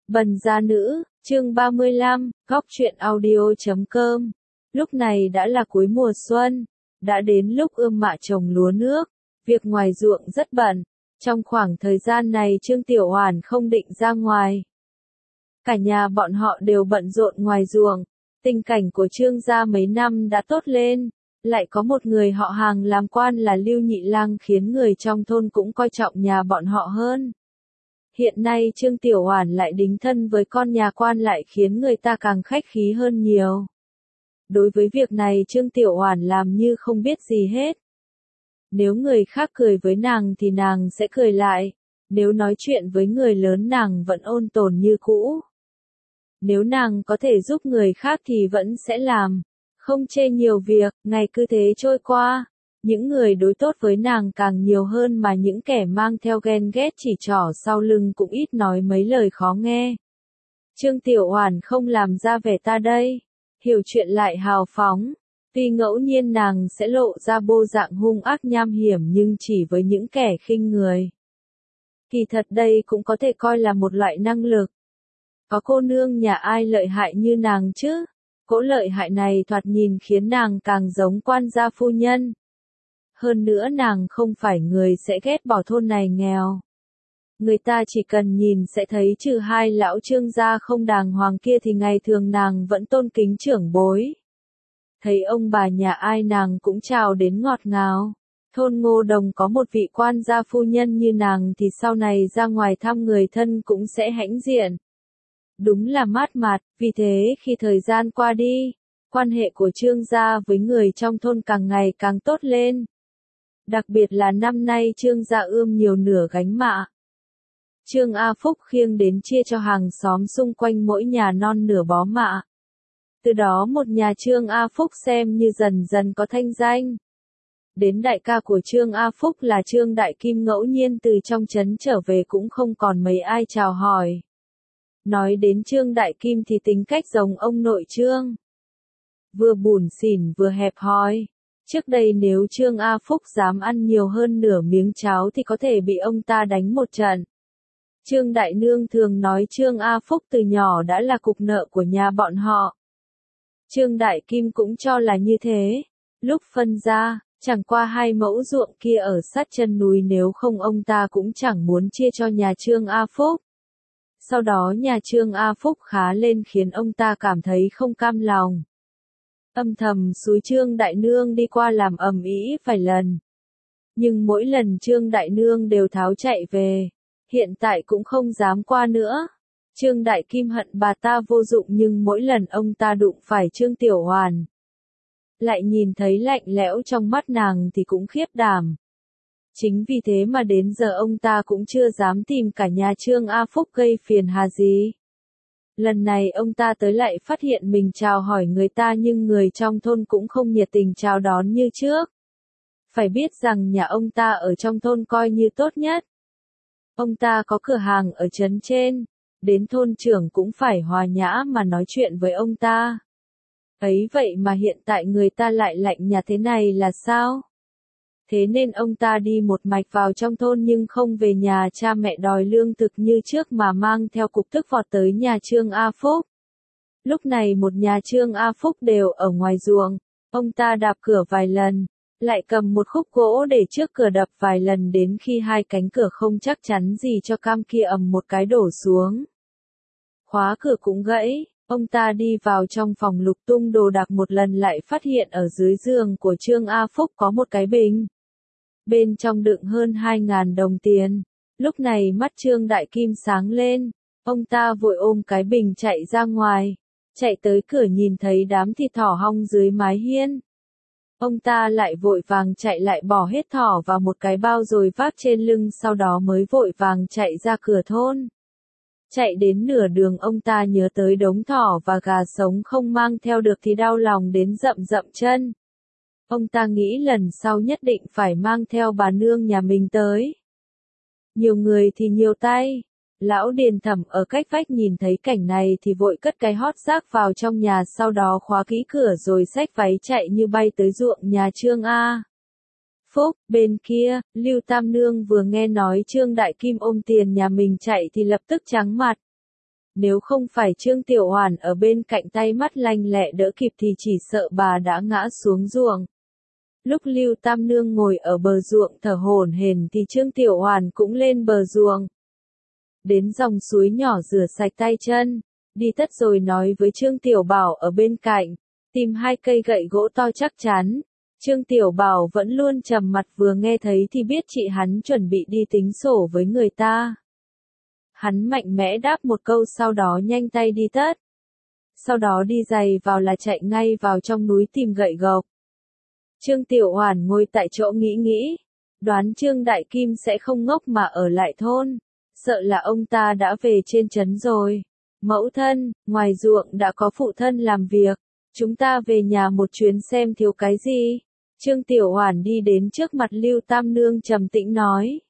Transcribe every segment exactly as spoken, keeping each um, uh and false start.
Bần gia nữ, chương ba mươi lăm, góc truyện audio chấm com. Lúc này đã là cuối mùa xuân, đã đến lúc ươm mạ trồng lúa nước, việc ngoài ruộng rất bận. Trong khoảng thời gian này Trương Tiểu Hoàn không định ra ngoài. Cả nhà bọn họ đều bận rộn ngoài ruộng, tình cảnh của Trương gia mấy năm đã tốt lên, lại có một người họ hàng làm quan là Lưu Nhị Lang khiến người trong thôn cũng coi trọng nhà bọn họ hơn. Hiện nay Trương Tiểu Hoàn lại đính thân với con nhà quan lại khiến người ta càng khách khí hơn nhiều. Đối với việc này Trương Tiểu Hoàn làm như không biết gì hết. Nếu người khác cười với nàng thì nàng sẽ cười lại, nếu nói chuyện với người lớn nàng vẫn ôn tồn như cũ. Nếu nàng có thể giúp người khác thì vẫn sẽ làm, không chê nhiều việc, ngày cứ thế trôi qua. Những người đối tốt với nàng càng nhiều hơn mà những kẻ mang theo ghen ghét chỉ trỏ sau lưng cũng ít nói mấy lời khó nghe. Trương Tiểu Hoàn không làm ra vẻ ta đây, hiểu chuyện lại hào phóng, tuy ngẫu nhiên nàng sẽ lộ ra bộ dạng hung ác nham hiểm nhưng chỉ với những kẻ khinh người. Kỳ thật đây cũng có thể coi là một loại năng lực. Có cô nương nhà ai lợi hại như nàng chứ? Cỗ lợi hại này thoạt nhìn khiến nàng càng giống quan gia phu nhân. Hơn nữa nàng không phải người sẽ ghét bỏ thôn này nghèo. Người ta chỉ cần nhìn sẽ thấy trừ hai lão Trương gia không đàng hoàng kia thì ngày thường nàng vẫn tôn kính trưởng bối. Thấy ông bà nhà ai nàng cũng chào đến ngọt ngào. Thôn Ngô Đồng có một vị quan gia phu nhân như nàng thì sau này ra ngoài thăm người thân cũng sẽ hãnh diện. Đúng là mát mạt, vì thế khi thời gian qua đi, quan hệ của Trương gia với người trong thôn càng ngày càng tốt lên. Đặc biệt là năm nay Trương gia ươm nhiều nửa gánh mạ. Trương A Phúc khiêng đến chia cho hàng xóm xung quanh mỗi nhà non nửa bó mạ. Từ đó một nhà Trương A Phúc xem như dần dần có thanh danh. Đến đại ca của Trương A Phúc là Trương Đại Kim ngẫu nhiên từ trong trấn trở về cũng không còn mấy ai chào hỏi. Nói đến Trương Đại Kim thì tính cách giống ông nội Trương. Vừa bủn xỉn vừa hẹp hòi. Trước đây nếu Trương A Phúc dám ăn nhiều hơn nửa miếng cháo thì có thể bị ông ta đánh một trận. Trương Đại Nương thường nói Trương A Phúc từ nhỏ đã là cục nợ của nhà bọn họ. Trương Đại Kim cũng cho là như thế. Lúc phân ra, chẳng qua hai mẫu ruộng kia ở sát chân núi nếu không ông ta cũng chẳng muốn chia cho nhà Trương A Phúc. Sau đó nhà Trương A Phúc khá lên khiến ông ta cảm thấy không cam lòng. Âm thầm xúi Trương Đại Nương đi qua làm ầm ĩ vài lần. Nhưng mỗi lần Trương Đại Nương đều tháo chạy về. Hiện tại cũng không dám qua nữa. Trương Đại Kim hận bà ta vô dụng nhưng mỗi lần ông ta đụng phải Trương Tiểu Hoàn. Lại nhìn thấy lạnh lẽo trong mắt nàng thì cũng khiếp đảm. Chính vì thế mà đến giờ ông ta cũng chưa dám tìm cả nhà Trương A Phúc gây phiền hà gì. Lần này ông ta tới lại phát hiện mình chào hỏi người ta nhưng người trong thôn cũng không nhiệt tình chào đón như trước. Phải biết rằng nhà ông ta ở trong thôn coi như tốt nhất. Ông ta có cửa hàng ở trấn trên, đến thôn trưởng cũng phải hòa nhã mà nói chuyện với ông ta. Ấy vậy mà hiện tại người ta lại lạnh nhạt thế này là sao? Thế nên ông ta đi một mạch vào trong thôn nhưng không về nhà cha mẹ đòi lương thực như trước mà mang theo cục tức vọt tới nhà Trương A Phúc. Lúc này một nhà Trương A Phúc đều ở ngoài ruộng, ông ta đạp cửa vài lần, lại cầm một khúc gỗ để trước cửa đập vài lần đến khi hai cánh cửa không chắc chắn gì cho cam kia ầm một cái đổ xuống. Khóa cửa cũng gãy, ông ta đi vào trong phòng lục tung đồ đạc một lần lại phát hiện ở dưới giường của Trương A Phúc có một cái bình. Bên trong đựng hơn hai ngàn đồng tiền. Lúc này mắt Trương Đại Kim sáng lên, ông ta vội ôm cái bình chạy ra ngoài, chạy tới cửa nhìn thấy đám thịt thỏ hong dưới mái hiên. Ông ta lại vội vàng chạy lại bỏ hết thỏ vào một cái bao rồi vác trên lưng sau đó mới vội vàng chạy ra cửa thôn. Chạy đến nửa đường ông ta nhớ tới đống thỏ và gà sống không mang theo được thì đau lòng đến rậm rậm chân. Ông ta nghĩ lần sau nhất định phải mang theo bà nương nhà mình tới. Nhiều người thì nhiều tay. Lão Điền Thẩm ở cách vách nhìn thấy cảnh này thì vội cất cái hót rác vào trong nhà sau đó khóa kỹ cửa rồi xách váy chạy như bay tới ruộng nhà Trương A Phúc. Bên kia, Lưu Tam Nương vừa nghe nói Trương Đại Kim ôm tiền nhà mình chạy thì lập tức trắng mặt. Nếu không phải Trương Tiểu Hoàn ở bên cạnh tay mắt lanh lẹ đỡ kịp thì chỉ sợ bà đã ngã xuống ruộng. Lúc Lưu Tam Nương ngồi ở bờ ruộng thở hổn hển thì Trương Tiểu Hoàn cũng lên bờ ruộng. Đến dòng suối nhỏ rửa sạch tay chân, đi tất rồi nói với Trương Tiểu Bảo ở bên cạnh, tìm hai cây gậy gỗ to chắc chắn. Trương Tiểu Bảo vẫn luôn trầm mặt, vừa nghe thấy thì biết chị hắn chuẩn bị đi tính sổ với người ta. Hắn mạnh mẽ đáp một câu sau đó nhanh tay đi tất. Sau đó đi giày vào là chạy ngay vào trong núi tìm gậy gộc. Trương Tiểu Hoàn ngồi tại chỗ nghĩ nghĩ, đoán Trương Đại Kim sẽ không ngốc mà ở lại thôn, sợ là ông ta đã về trên trấn rồi. Mẫu thân, ngoài ruộng đã có phụ thân làm việc, chúng ta về nhà một chuyến xem thiếu cái gì. Trương Tiểu Hoàn đi đến trước mặt Lưu Tam Nương trầm tĩnh nói.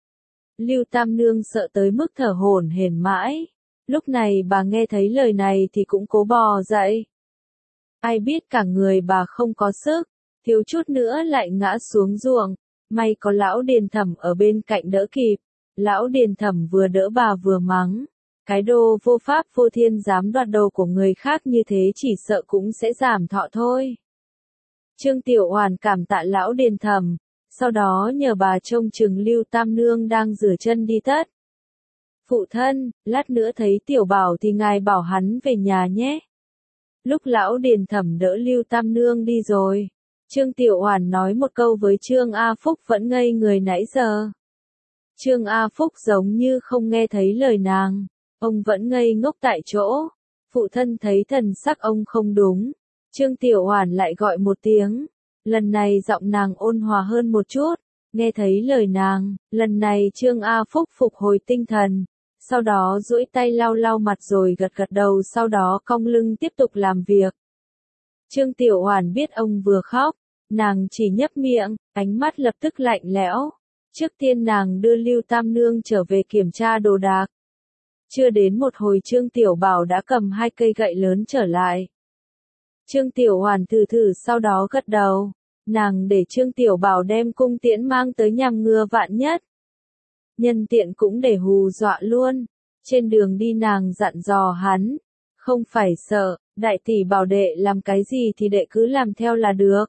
Lưu Tam Nương sợ tới mức thở hổn hển mãi. Lúc này bà nghe thấy lời này thì cũng cố bò dậy. Ai biết cả người bà không có sức, thiếu chút nữa lại ngã xuống ruộng. May có lão Điền Thẩm ở bên cạnh đỡ kịp. Lão Điền Thẩm vừa đỡ bà vừa mắng. Cái đồ vô pháp vô thiên dám đoạt đồ của người khác như thế chỉ sợ cũng sẽ giảm thọ thôi. Trương Tiểu Hoàn cảm tạ lão Điền Thẩm, sau đó nhờ bà trông chừng Lưu Tam Nương đang rửa chân đi tất. Phụ thân, lát nữa thấy Tiểu Bảo thì ngài bảo hắn về nhà nhé. Lúc lão Điền Thẩm đỡ Lưu Tam Nương đi rồi, Trương Tiểu Hoàn nói một câu với Trương A Phúc vẫn ngây người nãy giờ. Trương A Phúc giống như không nghe thấy lời nàng, ông vẫn ngây ngốc tại chỗ. Phụ thân thấy thần sắc ông không đúng, Trương Tiểu Hoàn lại gọi một tiếng. Lần này giọng nàng ôn hòa hơn một chút, nghe thấy lời nàng, lần này Trương A Phúc phục hồi tinh thần, sau đó duỗi tay lau lau mặt rồi gật gật đầu, sau đó cong lưng tiếp tục làm việc. Trương Tiểu Hoàn biết ông vừa khóc, nàng chỉ nhấp miệng, ánh mắt lập tức lạnh lẽo. Trước tiên nàng đưa Lưu Tam Nương trở về kiểm tra đồ đạc. Chưa đến một hồi Trương Tiểu Bảo đã cầm hai cây gậy lớn trở lại. Trương Tiểu Hoàn thử thử sau đó gật đầu. Nàng để Trương Tiểu Bảo đem cung tiễn mang tới nhằm ngừa vạn nhất. Nhân tiện cũng để hù dọa luôn. Trên đường đi nàng dặn dò hắn. Không phải sợ, đại tỷ bảo đệ làm cái gì thì đệ cứ làm theo là được.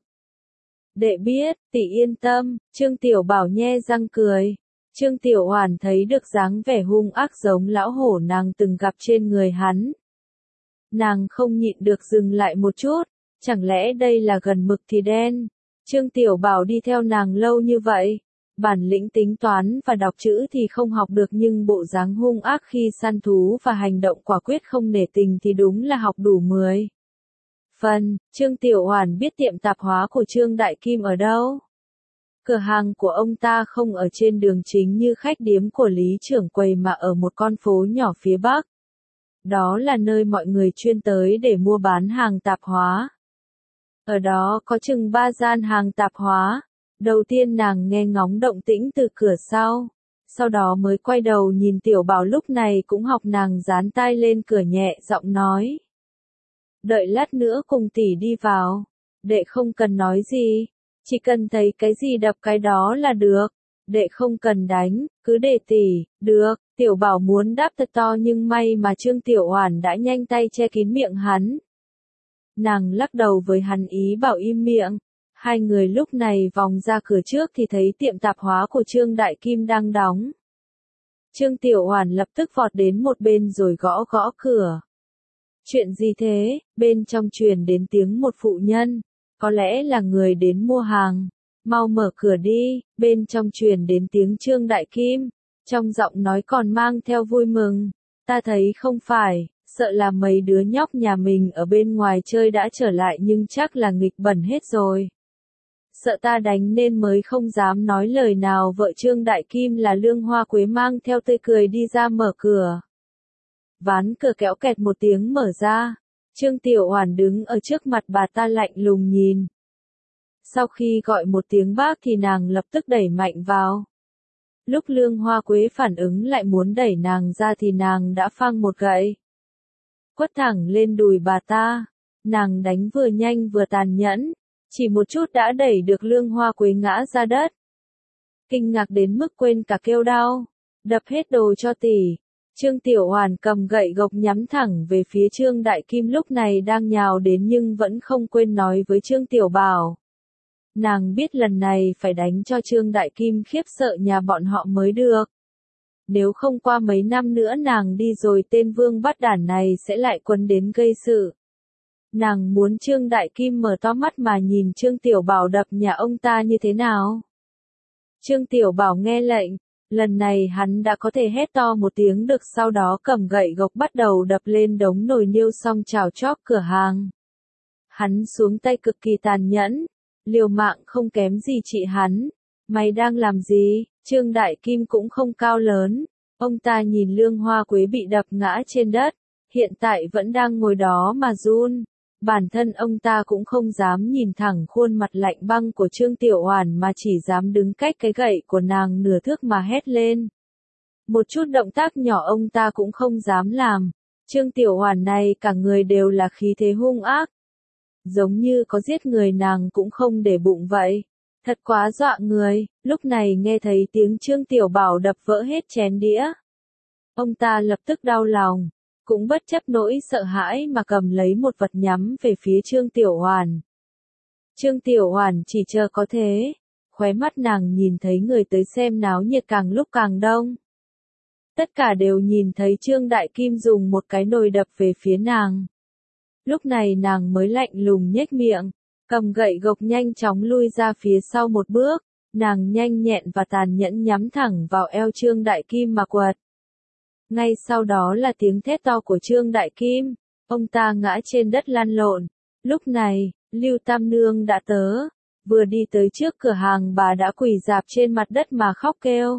Đệ biết, tỷ yên tâm. Trương Tiểu Bảo nhe răng cười. Trương Tiểu Hoàn thấy được dáng vẻ hung ác giống lão hổ nàng từng gặp trên người hắn. Nàng không nhịn được dừng lại một chút, chẳng lẽ đây là gần mực thì đen. Trương Tiểu Bảo đi theo nàng lâu như vậy, bản lĩnh tính toán và đọc chữ thì không học được, nhưng bộ dáng hung ác khi săn thú và hành động quả quyết không nể tình thì đúng là học đủ mười phần. Trương Tiểu Hoàn biết tiệm tạp hóa của Trương Đại Kim ở đâu. Cửa hàng của ông ta không ở trên đường chính như khách điếm của Lý trưởng quầy mà ở một con phố nhỏ phía Bắc. Đó là nơi mọi người chuyên tới để mua bán hàng tạp hóa. Ở đó có chừng ba gian hàng tạp hóa. Đầu tiên nàng nghe ngóng động tĩnh từ cửa sau. Sau đó mới quay đầu nhìn Tiểu Bảo lúc này cũng học nàng dán tai lên cửa nhẹ giọng nói. Đợi lát nữa cùng tỷ đi vào. Đệ không cần nói gì. Chỉ cần thấy cái gì đập cái đó là được. Đệ không cần đánh, cứ để tỷ, được. Tiểu Bảo muốn đáp thật to nhưng may mà Trương Tiểu Hoàn đã nhanh tay che kín miệng hắn. Nàng lắc đầu với hắn ý bảo im miệng. Hai người lúc này vòng ra cửa trước thì thấy tiệm tạp hóa của Trương Đại Kim đang đóng. Trương Tiểu Hoàn lập tức vọt đến một bên rồi gõ gõ cửa. Chuyện gì thế? Bên trong truyền đến tiếng một phụ nhân. Có lẽ là người đến mua hàng. Mau mở cửa đi. Bên trong truyền đến tiếng Trương Đại Kim. Trong giọng nói còn mang theo vui mừng. Ta thấy không phải, sợ là mấy đứa nhóc nhà mình ở bên ngoài chơi đã trở lại nhưng chắc là nghịch bẩn hết rồi. Sợ ta đánh nên mới không dám nói lời nào. Vợ Trương Đại Kim là Lương Hoa Quế mang theo tươi cười đi ra mở cửa. Ván cửa kéo kẹt một tiếng mở ra. Trương Tiểu Hoàn đứng ở trước mặt bà ta lạnh lùng nhìn. Sau khi gọi một tiếng bác thì nàng lập tức đẩy mạnh vào. Lúc Lương Hoa Quế phản ứng lại muốn đẩy nàng ra thì nàng đã phang một gậy. Quất thẳng lên đùi bà ta. Nàng đánh vừa nhanh vừa tàn nhẫn. Chỉ một chút đã đẩy được Lương Hoa Quế ngã ra đất. Kinh ngạc đến mức quên cả kêu đau. Đập hết đồ cho tỷ. Trương Tiểu Hoàn cầm gậy gộc nhắm thẳng về phía Trương Đại Kim lúc này đang nhào đến nhưng vẫn không quên nói với Trương Tiểu Bảo. Nàng biết lần này phải đánh cho Trương Đại Kim khiếp sợ nhà bọn họ mới được. Nếu không qua mấy năm nữa nàng đi rồi tên vương bắt đản này sẽ lại quấn đến gây sự. Nàng muốn Trương Đại Kim mở to mắt mà nhìn Trương Tiểu Bảo đập nhà ông ta như thế nào. Trương Tiểu Bảo nghe lệnh, lần này hắn đã có thể hét to một tiếng được, sau đó cầm gậy gộc bắt đầu đập lên đống nồi niêu xong chào chóp cửa hàng. Hắn xuống tay cực kỳ tàn nhẫn, liều mạng không kém gì chị hắn. Mày đang làm gì? Trương Đại Kim cũng không cao lớn, ông ta nhìn Lương Hoa Quế bị đập ngã trên đất, hiện tại vẫn đang ngồi đó mà run. Bản thân ông ta cũng không dám nhìn thẳng khuôn mặt lạnh băng của Trương Tiểu Hoàn mà chỉ dám đứng cách cái gậy của nàng nửa thước mà hét lên. Một chút động tác nhỏ ông ta cũng không dám làm. Trương Tiểu Hoàn này cả người đều là khí thế hung ác. Giống như có giết người nàng cũng không để bụng vậy. Thật quá dọa người, lúc này nghe thấy tiếng Trương Tiểu Bảo đập vỡ hết chén đĩa. Ông ta lập tức đau lòng, cũng bất chấp nỗi sợ hãi mà cầm lấy một vật nhắm về phía Trương Tiểu Hoàn. Trương Tiểu Hoàn chỉ chờ có thế, khóe mắt nàng nhìn thấy người tới xem náo nhiệt càng lúc càng đông. Tất cả đều nhìn thấy Trương Đại Kim dùng một cái nồi đập về phía nàng. Lúc này nàng mới lạnh lùng nhếch miệng, cầm gậy gộc nhanh chóng lui ra phía sau một bước, nàng nhanh nhẹn và tàn nhẫn nhắm thẳng vào eo Trương Đại Kim mà quật. Ngay sau đó là tiếng thét to của Trương Đại Kim, ông ta ngã trên đất lăn lộn. Lúc này, Lưu Tam Nương đã tớ, vừa đi tới trước cửa hàng bà đã quỳ rạp trên mặt đất mà khóc kêu.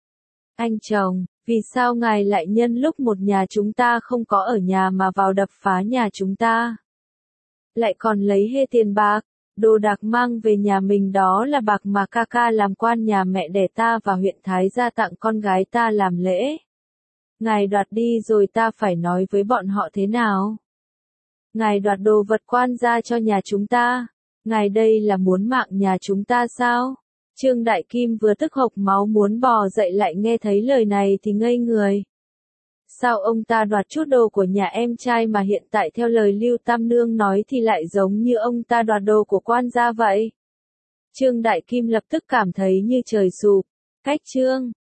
Anh chồng, vì sao ngài lại nhân lúc một nhà chúng ta không có ở nhà mà vào đập phá nhà chúng ta? Lại còn lấy hết tiền bạc, đồ đạc mang về nhà mình, đó là bạc mà ca ca làm quan nhà mẹ đẻ ta và huyện Thái gia tặng con gái ta làm lễ. Ngài đoạt đi rồi ta phải nói với bọn họ thế nào? Ngài đoạt đồ vật quan gia cho nhà chúng ta, ngài đây là muốn mạng nhà chúng ta sao? Trương Đại Kim vừa tức hộc máu muốn bò dậy lại nghe thấy lời này thì ngây người. Sao ông ta đoạt chút đồ của nhà em trai mà hiện tại theo lời Lưu Tam Nương nói thì lại giống như ông ta đoạt đồ của quan gia vậy? Trương Đại Kim lập tức cảm thấy như trời sụp, cách Trương